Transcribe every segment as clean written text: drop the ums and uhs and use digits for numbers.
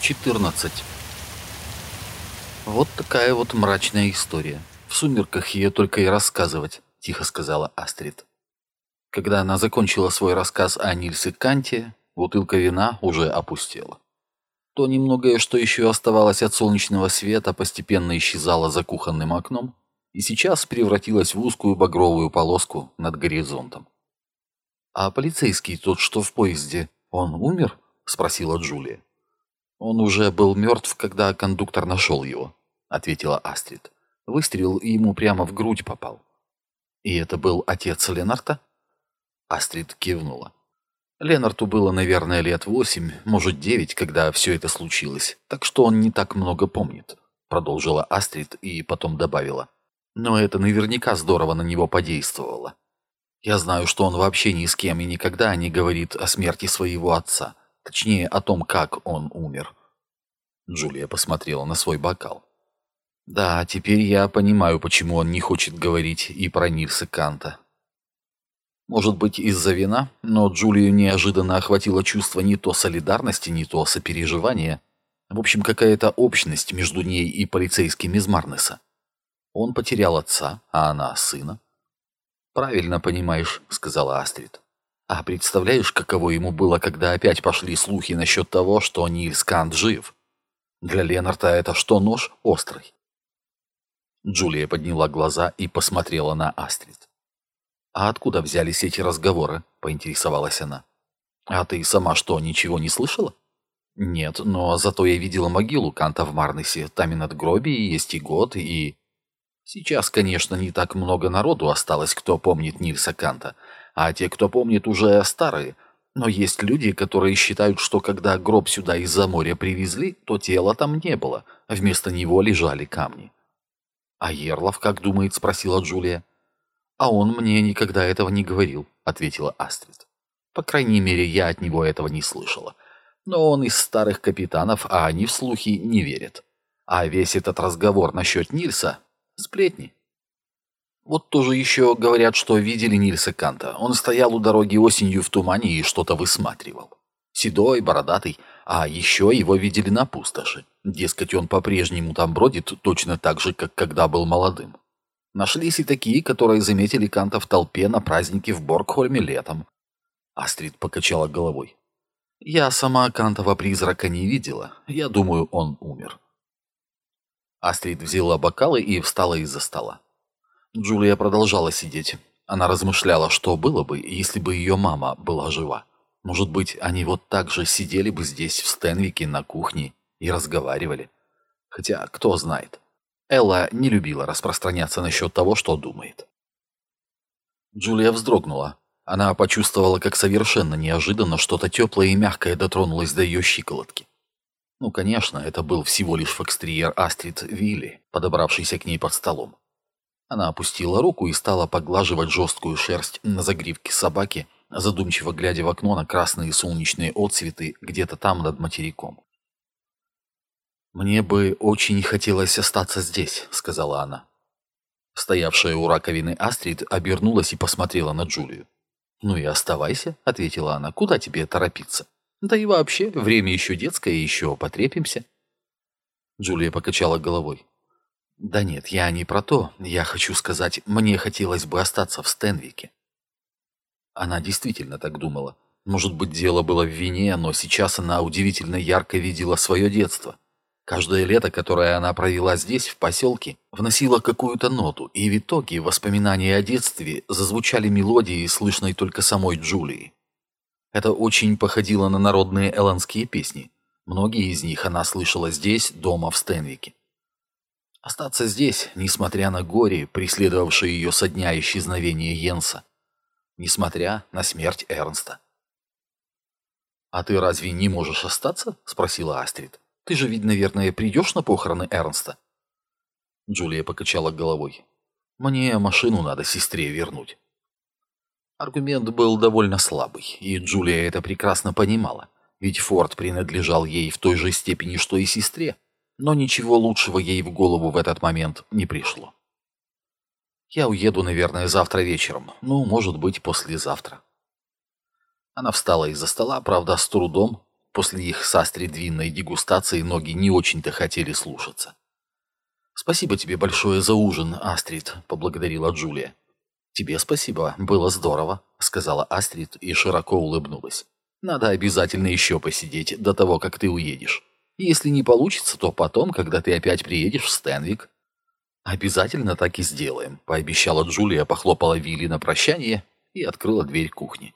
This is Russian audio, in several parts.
14. Вот такая вот мрачная история. В сумерках ее только и рассказывать, тихо сказала Астрид. Когда она закончила свой рассказ о Нильсе Канте, бутылка вина уже опустела. То немногое, что еще оставалось от солнечного света, постепенно исчезало за кухонным окном и сейчас превратилось в узкую багровую полоску над горизонтом. «А полицейский тот, что в поезде, он умер?» — спросила Джулия. «Он уже был мертв, когда кондуктор нашел его», — ответила Астрид. Выстрел ему прямо в грудь попал. «И это был отец Ленарта?» Астрид кивнула. Ленарту было, наверное, лет 8, может 9, когда все это случилось, так что он не так много помнит, продолжила Астрид и потом добавила. Но это наверняка здорово на него подействовало. Я знаю, что он вообще ни с кем и никогда не говорит о смерти своего отца, точнее, о том, как он умер. Джулия посмотрела на свой бокал. Да, теперь я понимаю, почему он не хочет говорить и про Нильса Канта. Может быть, из-за вина, но Джулию неожиданно охватило чувство не то солидарности, не то сопереживания. В общем, какая-то общность между ней и полицейским из Марнеса. Он потерял отца, а она сына. «Правильно понимаешь», — сказала Астрид. «А представляешь, каково ему было, когда опять пошли слухи насчет того, что Нильс Кант жив? Для Ленарта это что, нож острый?» Джулия подняла глаза и посмотрела на Астрид. «А откуда взялись эти разговоры?» — поинтересовалась она. «А ты сама что, ничего не слышала?» «Нет, но зато я видела могилу Канта в Марнесе. Там и надгробие есть, и год, и...» «Сейчас, конечно, не так много народу осталось, кто помнит Нильса Канта, а те, кто помнит, уже старые. Но есть люди, которые считают, что когда гроб сюда из-за моря привезли, то тела там не было, а вместо него лежали камни». «А Ерлов, как думает?» — спросила Джулия. «А он мне никогда этого не говорил», — ответила Астрид. «По крайней мере, я от него этого не слышала. Но он из старых капитанов, а они в слухи не верят. А весь этот разговор насчет Нильса — сплетни. Вот тоже еще говорят, что видели Нильса Канта. Он стоял у дороги осенью в тумане и что-то высматривал. Седой, бородатый, а еще его видели на пустоши. Дескать, он по-прежнему там бродит точно так же, как когда был молодым. Нашлись и такие, которые заметили Канта в толпе на празднике в Боргхольме летом. Астрид покачала головой. Я сама Кантова призрака не видела. Я думаю, он умер. Астрид взяла бокалы и встала из-за стола. Джулия продолжала сидеть. Она размышляла, что было бы, если бы ее мама была жива. Может быть, они вот так же сидели бы здесь, в Стенвике, на кухне, и разговаривали. Хотя, кто знает. Элла не любила распространяться насчет того, что думает. Джулия вздрогнула. Она почувствовала, как совершенно неожиданно что-то теплое и мягкое дотронулось до ее щиколотки. Ну, конечно, это был всего лишь фокстерьер Астрид Вилли, подобравшийся к ней под столом. Она опустила руку и стала поглаживать жесткую шерсть на загривке собаки, задумчиво глядя в окно на красные солнечные отцветы где-то там над материком. «Мне бы очень хотелось остаться здесь», — сказала она. Стоявшая у раковины Астрид обернулась и посмотрела на Джулию. «Ну и оставайся», — ответила она. «Куда тебе торопиться? Да и вообще, время еще детское, еще потрепимся». Джулия покачала головой. «Да нет, я не про то. Я хочу сказать, мне хотелось бы остаться в Стенвике». Она действительно так думала. Может быть, дело было в вине, но сейчас она удивительно ярко видела свое детство. Каждое лето, которое она провела здесь, в поселке, вносило какую-то ноту, и в итоге воспоминания о детстве зазвучали мелодией, слышной только самой Джулии. Это очень походило на народные эландские песни. Многие из них она слышала здесь, дома в Стенвике. Остаться здесь, несмотря на горе, преследовавшее ее со дня исчезновения Йенса, несмотря на смерть Эрнста. «А ты разве не можешь остаться?» — спросила Астрид. «Ты же ведь, наверное, придешь на похороны Эрнста?» Джулия покачала головой. «Мне машину надо сестре вернуть». Аргумент был довольно слабый, и Джулия это прекрасно понимала, ведь Форд принадлежал ей в той же степени, что и сестре, но ничего лучшего ей в голову в этот момент не пришло. «Я уеду, наверное, завтра вечером, ну, может быть, послезавтра». Она встала из-за стола, правда, с трудом, После их с Астрид длинной дегустации ноги не очень-то хотели слушаться. «Спасибо тебе большое за ужин, Астрид», — поблагодарила Джулия. «Тебе спасибо, было здорово», — сказала Астрид и широко улыбнулась. «Надо обязательно еще посидеть до того, как ты уедешь. Если не получится, то потом, когда ты опять приедешь в Стенвик». «Обязательно так и сделаем», — пообещала Джулия, похлопала Вилли на прощание и открыла дверь кухни.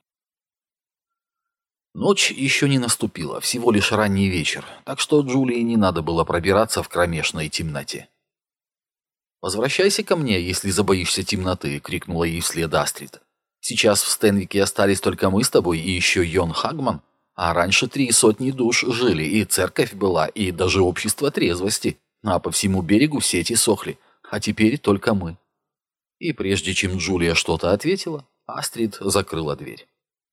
Ночь еще не наступила, всего лишь ранний вечер, так что Джулии не надо было пробираться в кромешной темноте. «Возвращайся ко мне, если забоишься темноты», — крикнула ей вслед Астрид. «Сейчас в Стенвике остались только мы с тобой и еще Йон Хагман, а раньше 300 душ жили, и церковь была, и даже общество трезвости, а по всему берегу сети сохли, а теперь только мы». И прежде чем Джулия что-то ответила, Астрид закрыла дверь.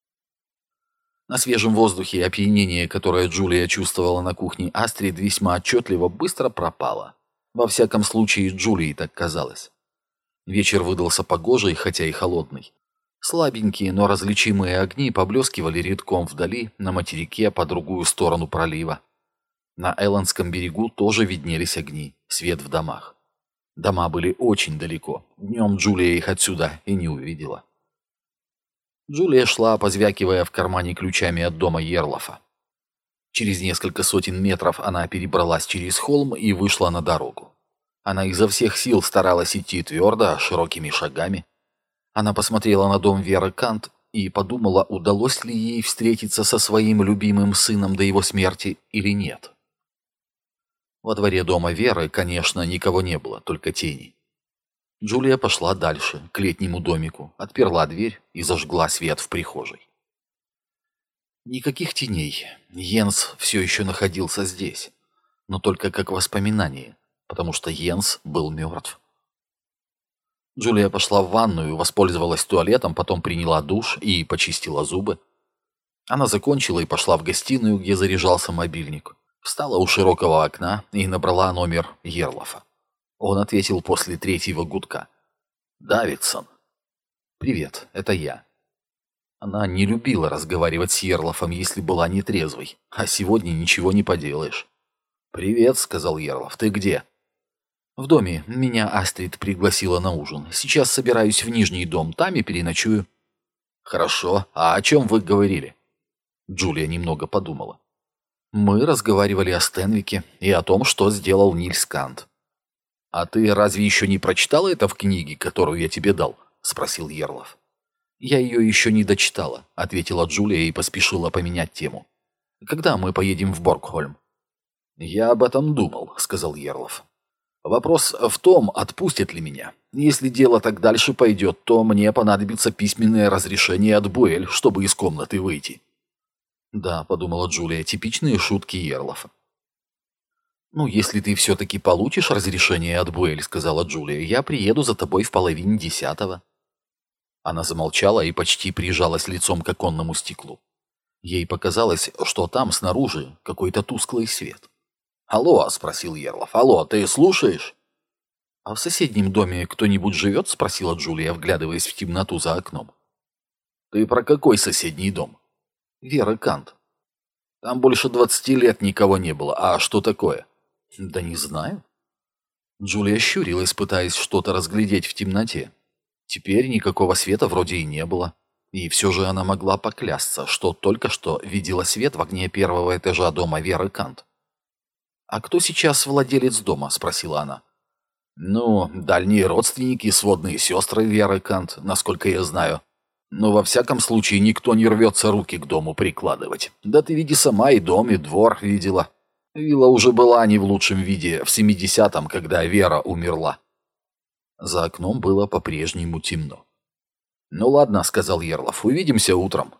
На свежем воздухе опьянение, которое Джулия чувствовала на кухне Астрид, весьма отчетливо быстро пропало. Во всяком случае, Джулии так казалось. Вечер выдался погожий, хотя и холодный. Слабенькие, но различимые огни поблескивали редком вдали, на материке по другую сторону пролива. На Элландском берегу тоже виднелись огни, свет в домах. Дома были очень далеко, днем Джулия их отсюда и не увидела. Джулия шла, позвякивая в кармане ключами от дома Ерлофа. Через несколько сотен метров она перебралась через холм и вышла на дорогу. Она изо всех сил старалась идти твердо, широкими шагами. Она посмотрела на дом Веры Кант и подумала, удалось ли ей встретиться со своим любимым сыном до его смерти или нет. Во дворе дома Веры, конечно, никого не было, только тени. Джулия пошла дальше, к летнему домику, отперла дверь и зажгла свет в прихожей. Никаких теней. Йенс все еще находился здесь, но только как воспоминание, потому что Йенс был мертв. Джулия пошла в ванную, воспользовалась туалетом, потом приняла душ и почистила зубы. Она закончила и пошла в гостиную, где заряжался мобильник. Встала у широкого окна и набрала номер Ерлофа. Он ответил после третьего гудка. «Давидсон». «Привет, это я». Она не любила разговаривать с Ерлофом, если была нетрезвой, а сегодня ничего не поделаешь. «Привет», — сказал Ерлоф, — «ты где?» «В доме. Меня Астрид пригласила на ужин. Сейчас собираюсь в Нижний дом, там и переночую». «Хорошо. А о чем вы говорили?» Джулия немного подумала. «Мы разговаривали о Стенвике и о том, что сделал Нильс Кант». «А ты разве еще не прочитала это в книге, которую я тебе дал?» — спросил Ерлоф. «Я ее еще не дочитала», — ответила Джулия и поспешила поменять тему. «Когда мы поедем в Боргхольм?» «Я об этом думал», — сказал Ерлоф. «Вопрос в том, отпустят ли меня. Если дело так дальше пойдет, то мне понадобится письменное разрешение от Буэль, чтобы из комнаты выйти». «Да», — подумала Джулия, — типичные шутки Ерлофа. «Ну, если ты все-таки получишь разрешение от Буэль, — сказала Джулия, — я приеду за тобой в 9:30». Она замолчала и почти прижалась лицом к оконному стеклу. Ей показалось, что там, снаружи, какой-то тусклый свет. «Алло», — спросил Ерлоф, — «алло, ты слушаешь?» «А в соседнем доме кто-нибудь живет?» — спросила Джулия, вглядываясь в темноту за окном. «Ты про какой соседний дом?» «Вера Кант». «Там больше 20 лет никого не было. А что такое?» «Да не знаю». Джулия щурилась, пытаясь что-то разглядеть в темноте. Теперь никакого света вроде и не было. И все же она могла поклясться, что только что видела свет в окне первого этажа дома Веры Кант. «А кто сейчас владелец дома?» — спросила она. «Ну, дальние родственники, сводные сестры Веры Кант, насколько я знаю. Но во всяком случае никто не рвется руки к дому прикладывать. Да ты види сама и дом, и двор видела. Вилла уже была не в лучшем виде в 70-м, когда Вера умерла». За окном было по-прежнему темно. «Ну ладно», — сказал Ерлоф, — «увидимся утром».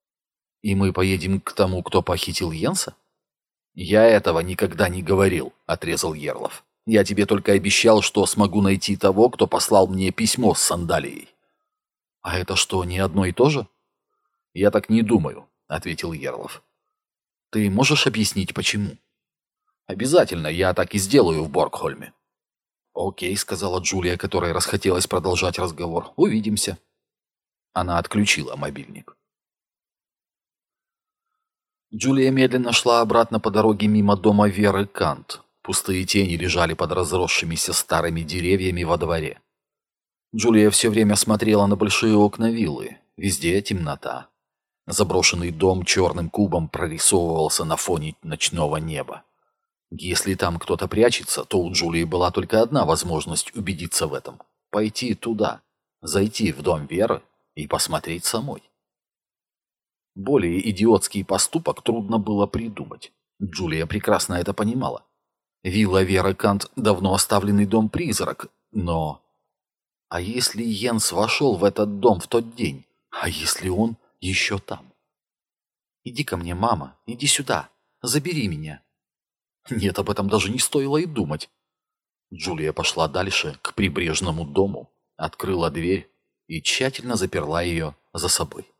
«И мы поедем к тому, кто похитил Йенса?» «Я этого никогда не говорил», — отрезал Ерлоф. «Я тебе только обещал, что смогу найти того, кто послал мне письмо с сандалией». «А это что, не одно и то же?» «Я так не думаю», — ответил Ерлоф. «Ты можешь объяснить, почему?» «Обязательно, я так и сделаю в Боргхольме». «Окей», — сказала Джулия, которой расхотелось продолжать разговор. «Увидимся». Она отключила мобильник. Джулия медленно шла обратно по дороге мимо дома Веры Кант. Пустые тени лежали под разросшимися старыми деревьями во дворе. Джулия все время смотрела на большие окна виллы. Везде темнота. Заброшенный дом черным кубом прорисовывался на фоне ночного неба. Если там кто-то прячется, то у Джулии была только одна возможность убедиться в этом. Пойти туда, зайти в дом Веры и посмотреть самой. Более идиотский поступок трудно было придумать. Джулия прекрасно это понимала. Вилла Веры Кант – давно оставленный дом-призрак, но... А если Йенс вошел в этот дом в тот день? А если он еще там? «Иди ко мне, мама, иди сюда, забери меня». Нет, об этом даже не стоило и думать. Джулия пошла дальше, к прибрежному дому, открыла дверь и тщательно заперла ее за собой.